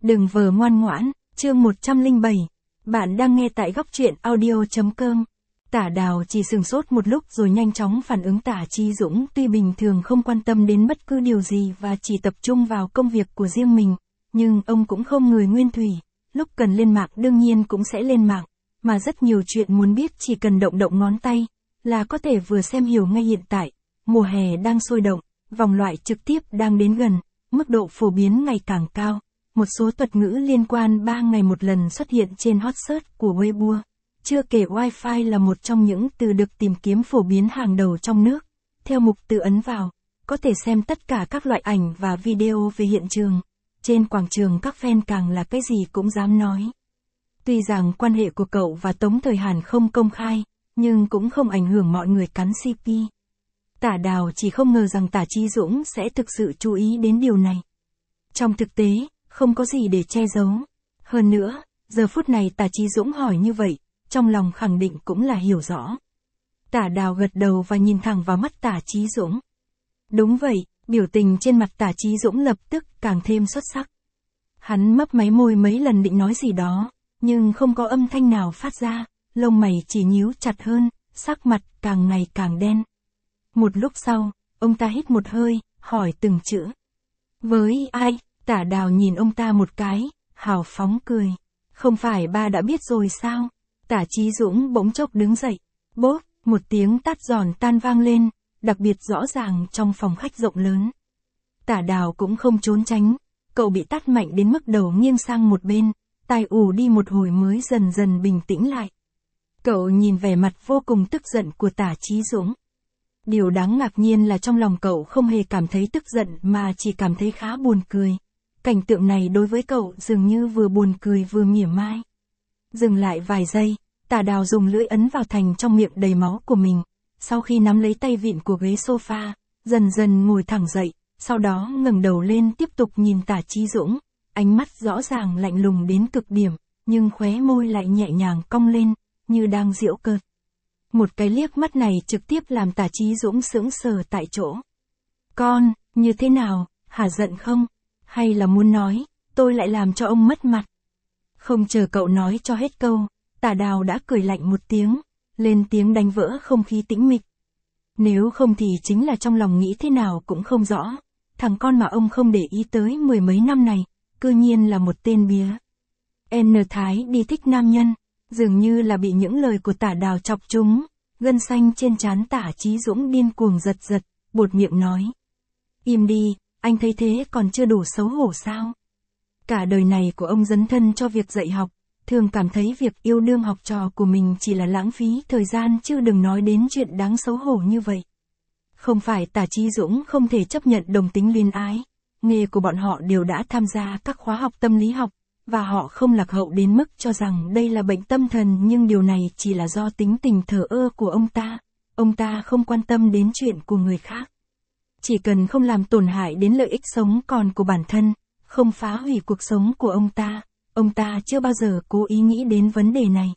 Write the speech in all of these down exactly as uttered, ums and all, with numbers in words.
Đừng vờ ngoan ngoãn, chương một trăm lẻ bảy. Bạn đang nghe tại góc truyện audio.com. Tả Đào chỉ sửng sốt một lúc rồi nhanh chóng phản ứng. Tả Chí Dũng tuy bình thường không quan tâm đến bất cứ điều gì và chỉ tập trung vào công việc của riêng mình, nhưng ông cũng không người nguyên thủy, lúc cần lên mạng đương nhiên cũng sẽ lên mạng, mà rất nhiều chuyện muốn biết chỉ cần động động ngón tay, là có thể vừa xem hiểu ngay. Hiện tại, mùa hè đang sôi động, vòng loại trực tiếp đang đến gần, mức độ phổ biến ngày càng cao. Một số thuật ngữ liên quan ba ngày một lần xuất hiện trên hot search của Weibo. Chưa kể Wi-Fi là một trong những từ được tìm kiếm phổ biến hàng đầu trong nước. Theo mục từ ấn vào, có thể xem tất cả các loại ảnh và video về hiện trường. Trên quảng trường các fan càng là cái gì cũng dám nói. Tuy rằng quan hệ của cậu và Tống Thời Hàn không công khai, nhưng cũng không ảnh hưởng mọi người cắn xê pê. Tả Đào chỉ không ngờ rằng Tả Chí Dũng sẽ thực sự chú ý đến điều này. Trong thực tế, không có gì để che giấu. Hơn nữa, giờ phút này Tả Chí Dũng hỏi như vậy, trong lòng khẳng định cũng là hiểu rõ. Tả Đào gật đầu và nhìn thẳng vào mắt Tả Chí Dũng. Đúng vậy, biểu tình trên mặt Tả Chí Dũng lập tức càng thêm xuất sắc. Hắn mấp máy môi mấy lần định nói gì đó, nhưng không có âm thanh nào phát ra, lông mày chỉ nhíu chặt hơn, sắc mặt càng ngày càng đen. Một lúc sau, ông ta hít một hơi, hỏi từng chữ. Với ai? Tả Đào nhìn ông ta một cái, hào phóng cười. Không phải ba đã biết rồi sao? Tả Chí Dũng bỗng chốc đứng dậy. Bốp, một tiếng tát giòn tan vang lên, đặc biệt rõ ràng trong phòng khách rộng lớn. Tả Đào cũng không trốn tránh, cậu bị tát mạnh đến mức đầu nghiêng sang một bên, tai ù đi một hồi mới dần dần bình tĩnh lại. Cậu nhìn vẻ mặt vô cùng tức giận của Tả Chí Dũng. Điều đáng ngạc nhiên là trong lòng cậu không hề cảm thấy tức giận mà chỉ cảm thấy khá buồn cười. Cảnh tượng này đối với cậu dường như vừa buồn cười vừa mỉa mai. Dừng lại vài giây, Tả Đào dùng lưỡi ấn vào thành trong miệng đầy máu của mình. Sau khi nắm lấy tay vịn của ghế sofa, dần dần ngồi thẳng dậy, sau đó ngẩng đầu lên tiếp tục nhìn Tả Chí Dũng. Ánh mắt rõ ràng lạnh lùng đến cực điểm, nhưng khóe môi lại nhẹ nhàng cong lên, như đang giễu cợt. Một cái liếc mắt này trực tiếp làm Tả Chí Dũng sững sờ tại chỗ. Con, như thế nào, hả giận không? Hay là muốn nói, tôi lại làm cho ông mất mặt? Không chờ cậu nói cho hết câu, Tả Đào đã cười lạnh một tiếng, lên tiếng đánh vỡ không khí tĩnh mịch. Nếu không thì chính là trong lòng nghĩ thế nào cũng không rõ, thằng con mà ông không để ý tới mười mấy năm này, cư nhiên là một tên bía. N Thái đi thích nam nhân, dường như là bị những lời của Tả Đào chọc trúng, gân xanh trên trán Tả Chí Dũng điên cuồng giật giật, buột miệng nói. Im đi, anh thấy thế còn chưa đủ xấu hổ sao? Cả đời này của ông dấn thân cho việc dạy học, thường cảm thấy việc yêu đương học trò của mình chỉ là lãng phí thời gian chứ đừng nói đến chuyện đáng xấu hổ như vậy. Không phải Tả Chí Dũng không thể chấp nhận đồng tính luyến ái, nghề của bọn họ đều đã tham gia các khóa học tâm lý học, và họ không lạc hậu đến mức cho rằng đây là bệnh tâm thần, nhưng điều này chỉ là do tính tình thờ ơ của ông ta. Ông ta không quan tâm đến chuyện của người khác. Chỉ cần không làm tổn hại đến lợi ích sống còn của bản thân, không phá hủy cuộc sống của ông ta, ông ta chưa bao giờ cố ý nghĩ đến vấn đề này.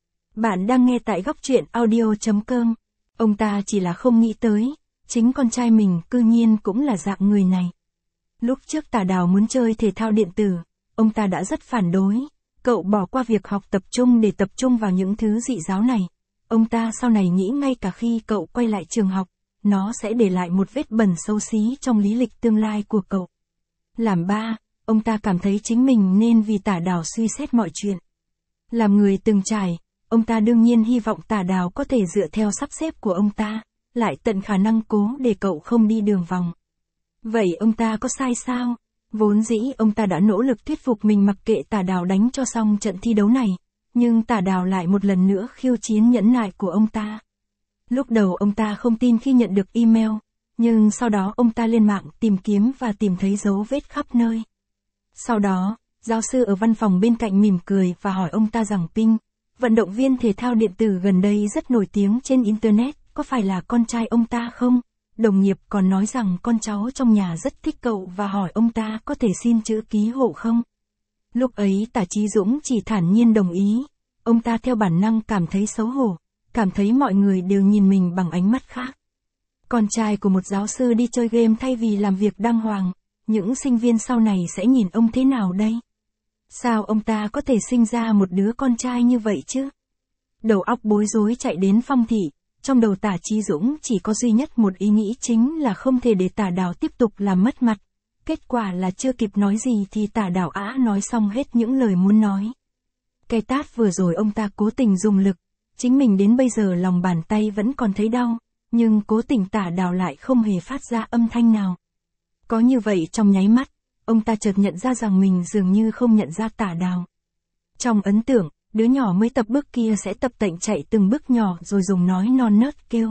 Bạn đang nghe tại góc truyện audio.com. Ông ta chỉ là không nghĩ tới, chính con trai mình cư nhiên cũng là dạng người này. Lúc trước Tả Đào muốn chơi thể thao điện tử, ông ta đã rất phản đối, cậu bỏ qua việc học tập trung để tập trung vào những thứ dị giáo này. Ông ta sau này nghĩ ngay cả khi cậu quay lại trường học, nó sẽ để lại một vết bẩn xấu xí trong lý lịch tương lai của cậu. Làm ba, ông ta cảm thấy chính mình nên vì Tả Đào suy xét mọi chuyện. Làm người từng trải, ông ta đương nhiên hy vọng Tả Đào có thể dựa theo sắp xếp của ông ta, lại tận khả năng cố để cậu không đi đường vòng. Vậy ông ta có sai sao? Vốn dĩ ông ta đã nỗ lực thuyết phục mình mặc kệ Tả Đào đánh cho xong trận thi đấu này, nhưng Tả Đào lại một lần nữa khiêu chiến nhẫn nại của ông ta. Lúc đầu ông ta không tin khi nhận được email, nhưng sau đó ông ta lên mạng tìm kiếm và tìm thấy dấu vết khắp nơi. Sau đó, giáo sư ở văn phòng bên cạnh mỉm cười và hỏi ông ta rằng Ping, vận động viên thể thao điện tử gần đây rất nổi tiếng trên Internet, có phải là con trai ông ta không? Đồng nghiệp còn nói rằng con cháu trong nhà rất thích cậu và hỏi ông ta có thể xin chữ ký hộ không? Lúc ấy Tả Chí Dũng chỉ thản nhiên đồng ý, ông ta theo bản năng cảm thấy xấu hổ, cảm thấy mọi người đều nhìn mình bằng ánh mắt khác. Con trai của một giáo sư đi chơi game thay vì làm việc đàng hoàng, những sinh viên sau này sẽ nhìn ông thế nào đây? Sao ông ta có thể sinh ra một đứa con trai như vậy chứ? Đầu óc bối rối chạy đến Phong thị, trong đầu Tả Chí Dũng chỉ có duy nhất một ý nghĩ chính là không thể để Tả Đào tiếp tục làm mất mặt. Kết quả là chưa kịp nói gì thì Tả Đào Á nói xong hết những lời muốn nói. Cái tát vừa rồi ông ta cố tình dùng lực, chính mình đến bây giờ lòng bàn tay vẫn còn thấy đau, nhưng cố tình Tả Đào lại không hề phát ra âm thanh nào. Có như vậy trong nháy mắt, ông ta chợt nhận ra rằng mình dường như không nhận ra Tả Đào. Trong ấn tượng, đứa nhỏ mới tập bước kia sẽ tập tễnh chạy từng bước nhỏ rồi dùng nói non nớt kêu.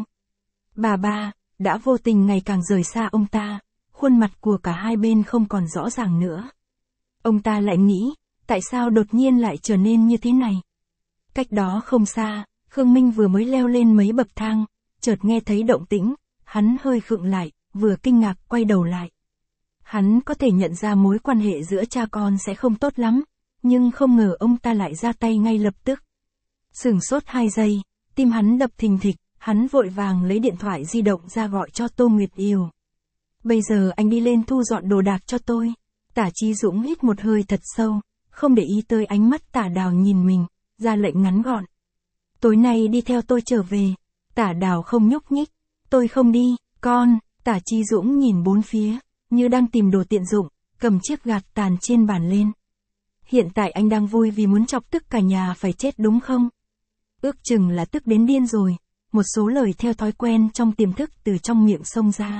Bà ba, đã vô tình ngày càng rời xa ông ta, khuôn mặt của cả hai bên không còn rõ ràng nữa. Ông ta lại nghĩ, tại sao đột nhiên lại trở nên như thế này? Cách đó không xa, Khương Minh vừa mới leo lên mấy bậc thang, chợt nghe thấy động tĩnh, hắn hơi khựng lại, vừa kinh ngạc quay đầu lại. Hắn có thể nhận ra mối quan hệ giữa cha con sẽ không tốt lắm, nhưng không ngờ ông ta lại ra tay ngay lập tức. Sửng sốt hai giây, tim hắn đập thình thịch, hắn vội vàng lấy điện thoại di động ra gọi cho Tô Nguyệt Yêu. Bây giờ anh đi lên thu dọn đồ đạc cho tôi. Tả Chí Dũng hít một hơi thật sâu, không để ý tới ánh mắt Tả Đào nhìn mình, ra lệnh ngắn gọn. Tối nay đi theo tôi trở về. Tả Đào không nhúc nhích. Tôi không đi, con. Tả Chí Dũng nhìn bốn phía, như đang tìm đồ tiện dụng, cầm chiếc gạt tàn trên bàn lên. Hiện tại anh đang vui vì muốn chọc tức cả nhà phải chết đúng không? Ước chừng là tức đến điên rồi, một số lời theo thói quen trong tiềm thức từ trong miệng xông ra.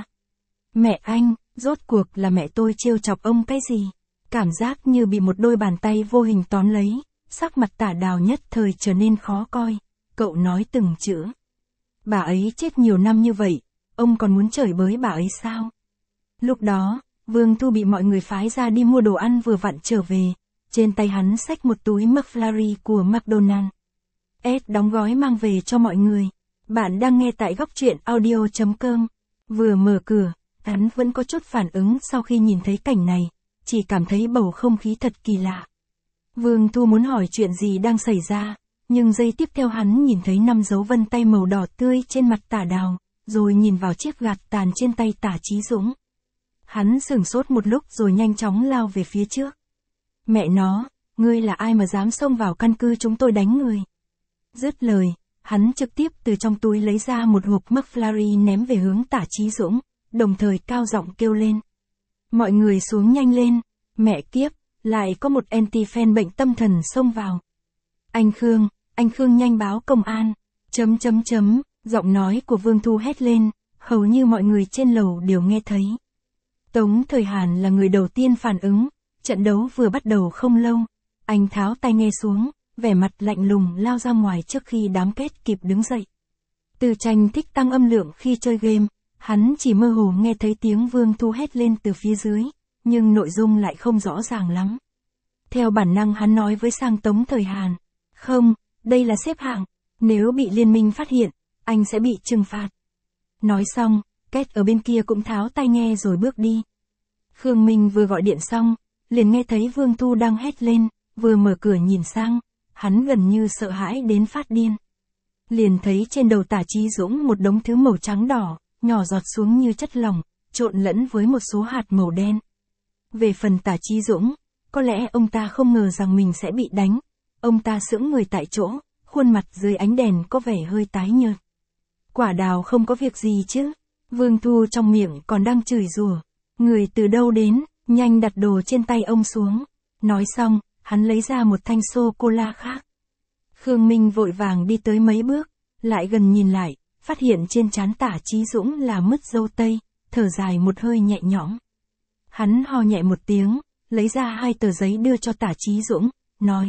Mẹ anh, rốt cuộc là mẹ tôi trêu chọc ông cái gì? Cảm giác như bị một đôi bàn tay vô hình tóm lấy, sắc mặt Tả Đào nhất thời trở nên khó coi. Cậu nói từng chữ. Bà ấy chết nhiều năm như vậy, ông còn muốn chửi bới bà ấy sao? Lúc đó, Vương Thu bị mọi người phái ra đi mua đồ ăn vừa vặn trở về, trên tay hắn xách một túi McFlurry của McDonald's. Ed đóng gói mang về cho mọi người. Bạn đang nghe tại góc truyện audio chấm com. Vừa mở cửa, hắn vẫn có chút phản ứng sau khi nhìn thấy cảnh này, chỉ cảm thấy bầu không khí thật kỳ lạ. Vương Thu muốn hỏi chuyện gì đang xảy ra, nhưng giây tiếp theo hắn nhìn thấy năm dấu vân tay màu đỏ tươi trên mặt Tả Đào, rồi nhìn vào chiếc gạt tàn trên tay Tả Chí Dũng. Hắn sửng sốt một lúc rồi nhanh chóng lao về phía trước. Mẹ nó, ngươi là ai mà dám xông vào căn cứ chúng tôi đánh người? Dứt lời, hắn trực tiếp từ trong túi lấy ra một hộp McFlurry ném về hướng Tả Chí Dũng, đồng thời cao giọng kêu lên. Mọi người xuống nhanh lên, mẹ kiếp, lại có một anti-fan bệnh tâm thần xông vào. Anh Khương, anh Khương nhanh báo công an, chấm chấm chấm, giọng nói của Vương Thu hét lên, hầu như mọi người trên lầu đều nghe thấy. Tống Thời Hàn là người đầu tiên phản ứng, trận đấu vừa bắt đầu không lâu, anh tháo tai nghe xuống, vẻ mặt lạnh lùng lao ra ngoài trước khi đám kết kịp đứng dậy. Từ Tranh thích tăng âm lượng khi chơi game, hắn chỉ mơ hồ nghe thấy tiếng Vương Thu hét lên từ phía dưới, nhưng nội dung lại không rõ ràng lắm. Theo bản năng hắn nói với sang Tống Thời Hàn, không, đây là xếp hạng, nếu bị liên minh phát hiện, anh sẽ bị trừng phạt. Nói xong, Kết ở bên kia cũng tháo tai nghe rồi bước đi. Khương Minh vừa gọi điện xong, liền nghe thấy Vương Thu đang hét lên, vừa mở cửa nhìn sang, hắn gần như sợ hãi đến phát điên. Liền thấy trên đầu Tả Chí Dũng một đống thứ màu trắng đỏ, nhỏ giọt xuống như chất lỏng, trộn lẫn với một số hạt màu đen. Về phần Tả Chí Dũng, có lẽ ông ta không ngờ rằng mình sẽ bị đánh. Ông ta sững người tại chỗ, khuôn mặt dưới ánh đèn có vẻ hơi tái nhợt. Quả Đào không có việc gì chứ? Vương Thu trong miệng còn đang chửi rủa. Người từ đâu đến, nhanh đặt đồ trên tay ông xuống. Nói xong, hắn lấy ra một thanh sô-cô-la khác. Khương Minh vội vàng đi tới mấy bước, lại gần nhìn lại, phát hiện trên trán Tả Chí Dũng là mứt dâu tây, thở dài một hơi nhẹ nhõm. Hắn ho nhẹ một tiếng, lấy ra hai tờ giấy đưa cho Tả Chí Dũng, nói.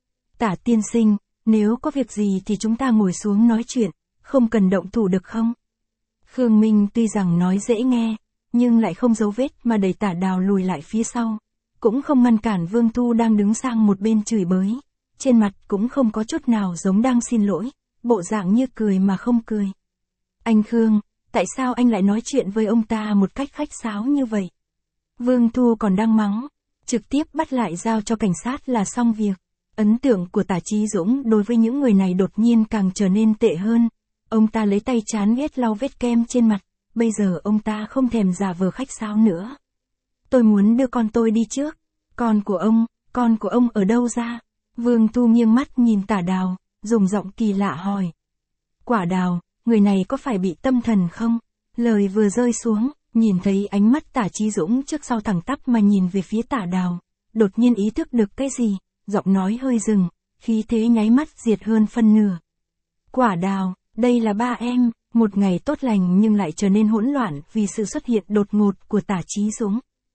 Tả tiên sinh, nếu có việc gì thì chúng ta ngồi xuống nói chuyện, không cần động thủ được không? Khương Minh tuy rằng nói dễ nghe, nhưng lại không giấu vết mà đẩy Tả Đào lùi lại phía sau, cũng không ngăn cản Vương Thu đang đứng sang một bên chửi bới, trên mặt cũng không có chút nào giống đang xin lỗi, bộ dạng như cười mà không cười. Anh Khương, tại sao anh lại nói chuyện với ông ta một cách khách sáo như vậy? Vương Thu còn đang mắng, trực tiếp bắt lại giao cho cảnh sát là xong việc. Ấn tượng của Tả Chí Dũng đối với những người này đột nhiên càng trở nên tệ hơn. Ông ta lấy tay chán ghét lau vết kem trên mặt, bây giờ ông ta không thèm giả vờ khách sáo nữa. Tôi muốn đưa con tôi đi trước. Con của ông, con của ông ở đâu ra? Vương Thu nghiêng mắt nhìn Tả Đào, dùng giọng kỳ lạ hỏi. Quả Đào, người này có phải bị tâm thần không? Lời vừa rơi xuống, nhìn thấy ánh mắt Tả Chí Dũng trước sau thẳng tắp mà nhìn về phía Tả Đào, đột nhiên ý thức được cái gì, giọng nói hơi dừng, khí thế nháy mắt diệt hơn phân nửa. Quả Đào, đây là ba em. Một ngày tốt lành nhưng lại trở nên hỗn loạn vì sự xuất hiện đột ngột của Tả Chí Dũng.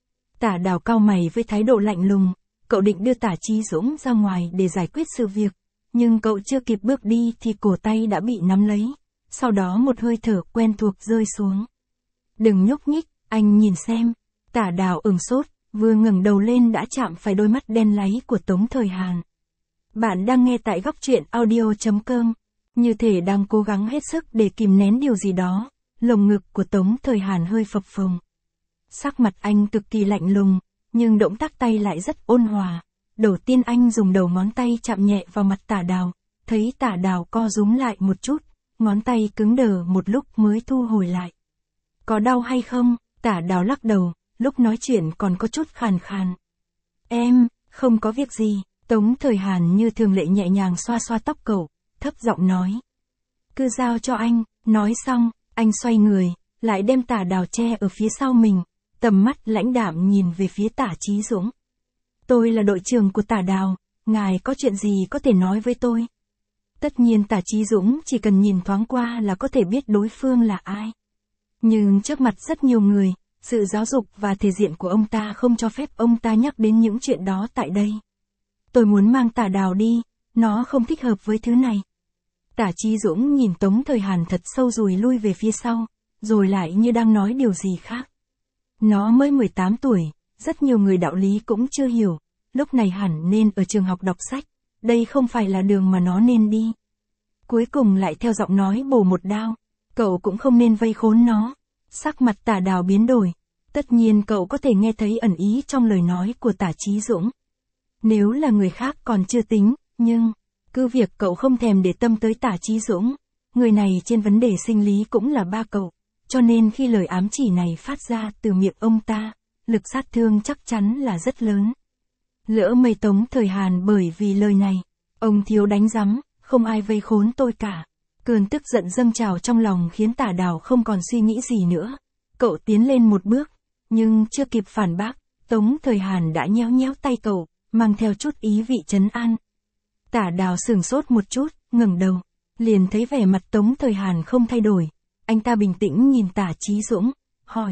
Tả Đào cau mày với thái độ lạnh lùng, cậu định đưa Tả Chí Dũng ra ngoài để giải quyết sự việc, nhưng cậu chưa kịp bước đi thì cổ tay đã bị nắm lấy, sau đó một hơi thở quen thuộc rơi xuống. Đừng nhúc nhích, anh nhìn xem. Tả Đào ửng sốt, vừa ngẩng đầu lên đã chạm phải đôi mắt đen láy của Tống Thời Hàn. Bạn đang nghe tại góc truyện audio chấm com. Như thể đang cố gắng hết sức để kìm nén điều gì đó, lồng ngực của Tống Thời Hàn hơi phập phồng. Sắc mặt anh cực kỳ lạnh lùng, nhưng động tác tay lại rất ôn hòa. Đầu tiên anh dùng đầu ngón tay chạm nhẹ vào mặt Tả Đào, thấy Tả Đào co rúm lại một chút, ngón tay cứng đờ một lúc mới thu hồi lại. Có đau hay không? Tả Đào lắc đầu, lúc nói chuyện còn có chút khàn khàn. Em, không có việc gì. Tống Thời Hàn như thường lệ nhẹ nhàng xoa xoa tóc cậu, thấp giọng nói. Cứ giao cho anh. Nói xong, anh xoay người, lại đem Tả Đào che ở phía sau mình, tầm mắt lãnh đạm nhìn về phía Tả Chí Dũng. Tôi là đội trưởng của Tả Đào, ngài có chuyện gì có thể nói với tôi? Tất nhiên Tả Chí Dũng chỉ cần nhìn thoáng qua là có thể biết đối phương là ai. Nhưng trước mặt rất nhiều người, sự giáo dục và thể diện của ông ta không cho phép ông ta nhắc đến những chuyện đó tại đây. Tôi muốn mang Tả Đào đi, nó không thích hợp với thứ này. Tả Chí Dũng nhìn Tống Thời Hàn thật sâu rồi lui về phía sau, rồi lại như đang nói điều gì khác. Nó mới mười tám tuổi, rất nhiều người đạo lý cũng chưa hiểu, lúc này hẳn nên ở trường học đọc sách, đây không phải là đường mà nó nên đi. Cuối cùng lại theo giọng nói bổ một đao, cậu cũng không nên vây khốn nó. Sắc mặt Tả Đào biến đổi, tất nhiên cậu có thể nghe thấy ẩn ý trong lời nói của Tả Chí Dũng. Nếu là người khác còn chưa tính, nhưng cứ việc cậu không thèm để tâm tới Tả Chí Dũng, người này trên vấn đề sinh lý cũng là ba cậu, cho nên khi lời ám chỉ này phát ra từ miệng ông ta, lực sát thương chắc chắn là rất lớn. Lỡ mây Tống Thời Hàn bởi vì lời này, ông thiếu đánh rắm, không ai vây khốn tôi cả. Cơn tức giận dâng trào trong lòng khiến Tả Đào không còn suy nghĩ gì nữa. Cậu tiến lên một bước, nhưng chưa kịp phản bác, Tống Thời Hàn đã nhéo nhéo tay cậu, mang theo chút ý vị trấn an. Tả Đào sửng sốt một chút, ngẩng đầu, liền thấy vẻ mặt Tống Thời Hàn không thay đổi. Anh ta bình tĩnh nhìn Tả Chí Dũng, hỏi.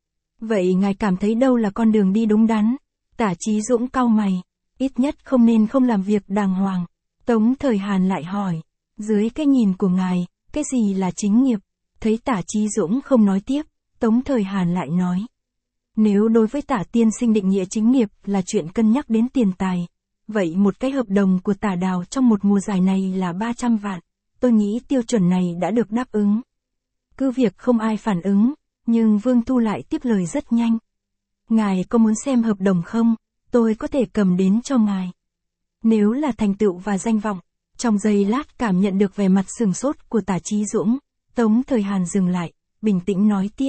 Vậy ngài cảm thấy đâu là con đường đi đúng đắn? Tả Chí Dũng cau mày, ít nhất không nên không làm việc đàng hoàng. Tống Thời Hàn lại hỏi, dưới cái nhìn của ngài, cái gì là chính nghiệp? Thấy Tả Chí Dũng không nói tiếp, Tống Thời Hàn lại nói. Nếu đối với Tả tiên sinh định nghĩa chính nghiệp là chuyện cân nhắc đến tiền tài, vậy một cái hợp đồng của Tả Đào trong một mùa giải này là ba trăm vạn, tôi nghĩ tiêu chuẩn này đã được đáp ứng. Cứ việc không ai phản ứng, nhưng Vương Thu lại tiếp lời rất nhanh. Ngài có muốn xem hợp đồng không? Tôi có thể cầm đến cho ngài. Nếu là thành tựu và danh vọng, trong giây lát cảm nhận được vẻ mặt sừng sốt của Tả Chí Dũng, Tống Thời Hàn dừng lại, bình tĩnh nói tiếp.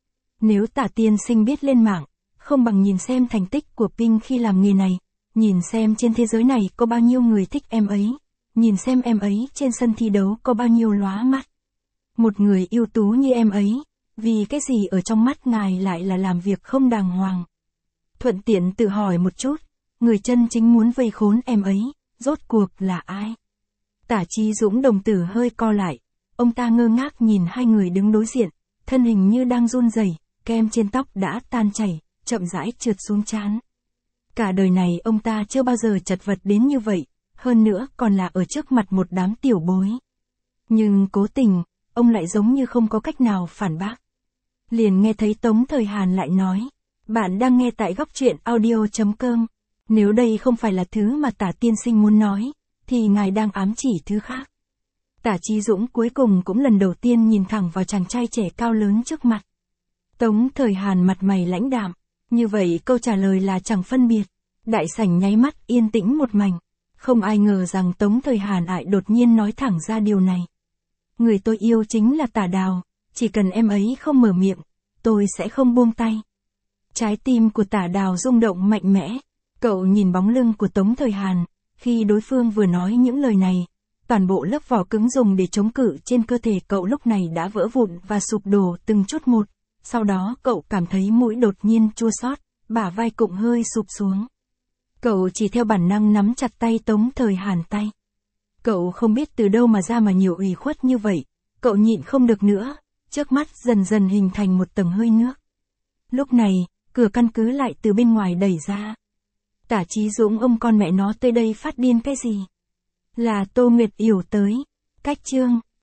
Nếu Tả tiên sinh biết lên mạng, không bằng nhìn xem thành tích của Pinh khi làm nghề này, nhìn xem trên thế giới này có bao nhiêu người thích em ấy, nhìn xem em ấy trên sân thi đấu có bao nhiêu lóa mắt. Một người ưu tú như em ấy, vì cái gì ở trong mắt ngài lại là làm việc không đàng hoàng? Thuận tiện tự hỏi một chút, người chân chính muốn vây khốn em ấy, rốt cuộc là ai? Tả Chí Dũng đồng tử hơi co lại, ông ta ngơ ngác nhìn hai người đứng đối diện, thân hình như đang run rẩy, kem trên tóc đã tan chảy, chậm rãi trượt xuống trán. Cả đời này ông ta chưa bao giờ chật vật đến như vậy, hơn nữa còn là ở trước mặt một đám tiểu bối. Nhưng cố tình, ông lại giống như không có cách nào phản bác. Liền nghe thấy Tống Thời Hàn lại nói, bạn đang nghe tại góc truyện audio chấm com. Nếu đây không phải là thứ mà Tả tiên sinh muốn nói, thì ngài đang ám chỉ thứ khác. Tả Chí Dũng cuối cùng cũng lần đầu tiên nhìn thẳng vào chàng trai trẻ cao lớn trước mặt. Tống Thời Hàn mặt mày lãnh đạm, như vậy câu trả lời là chẳng phân biệt. Đại sảnh nháy mắt yên tĩnh một mảnh, không ai ngờ rằng Tống Thời Hàn lại đột nhiên nói thẳng ra điều này. Người tôi yêu chính là Tả Đào, chỉ cần em ấy không mở miệng, tôi sẽ không buông tay. Trái tim của Tả Đào rung động mạnh mẽ, Cậu nhìn bóng lưng của Tống Thời Hàn, khi đối phương vừa nói những lời này, toàn bộ lớp vỏ cứng dùng để chống cự trên cơ thể cậu lúc này đã vỡ vụn và sụp đổ từng chút một, sau đó cậu cảm thấy mũi đột nhiên chua xót, bả vai cũng hơi sụp xuống. Cậu chỉ theo bản năng nắm chặt tay Tống Thời Hàn tay. Cậu không biết từ đâu mà ra mà nhiều ủy khuất như vậy, cậu nhịn không được nữa, trước mắt dần dần hình thành một tầng hơi nước. Lúc này, cửa căn cứ lại từ bên ngoài đẩy ra. Tả Chí Dũng ông con mẹ nó tới đây phát điên cái gì? Là Tô Nguyệt Yểu tới. Cách chương